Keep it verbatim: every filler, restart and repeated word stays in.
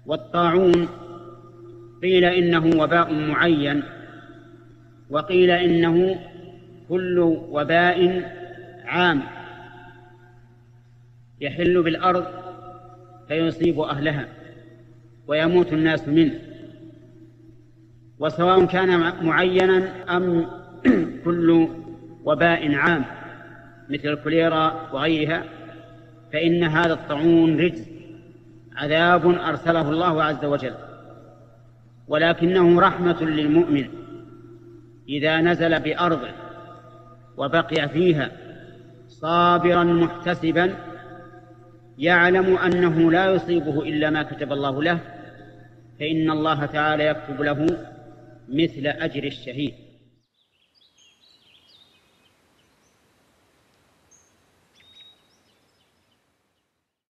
والطاعون قيل إنه وباء معين، وقيل إنه كل وباء عام يحل بالأرض فيصيب أهلها ويموت الناس منه. وسواء كان معينا أم كل وباء عام مثل الكوليرا وغيرها، فإن هذا الطاعون رجس، عذاب أرسله الله عز وجل، ولكنه رحمة للمؤمن إذا نزل بأرضه وبقي فيها صابرا محتسبا يعلم أنه لا يصيبه إلا ما كتب الله له، فإن الله تعالى يكتب له مثل أجر الشهيد.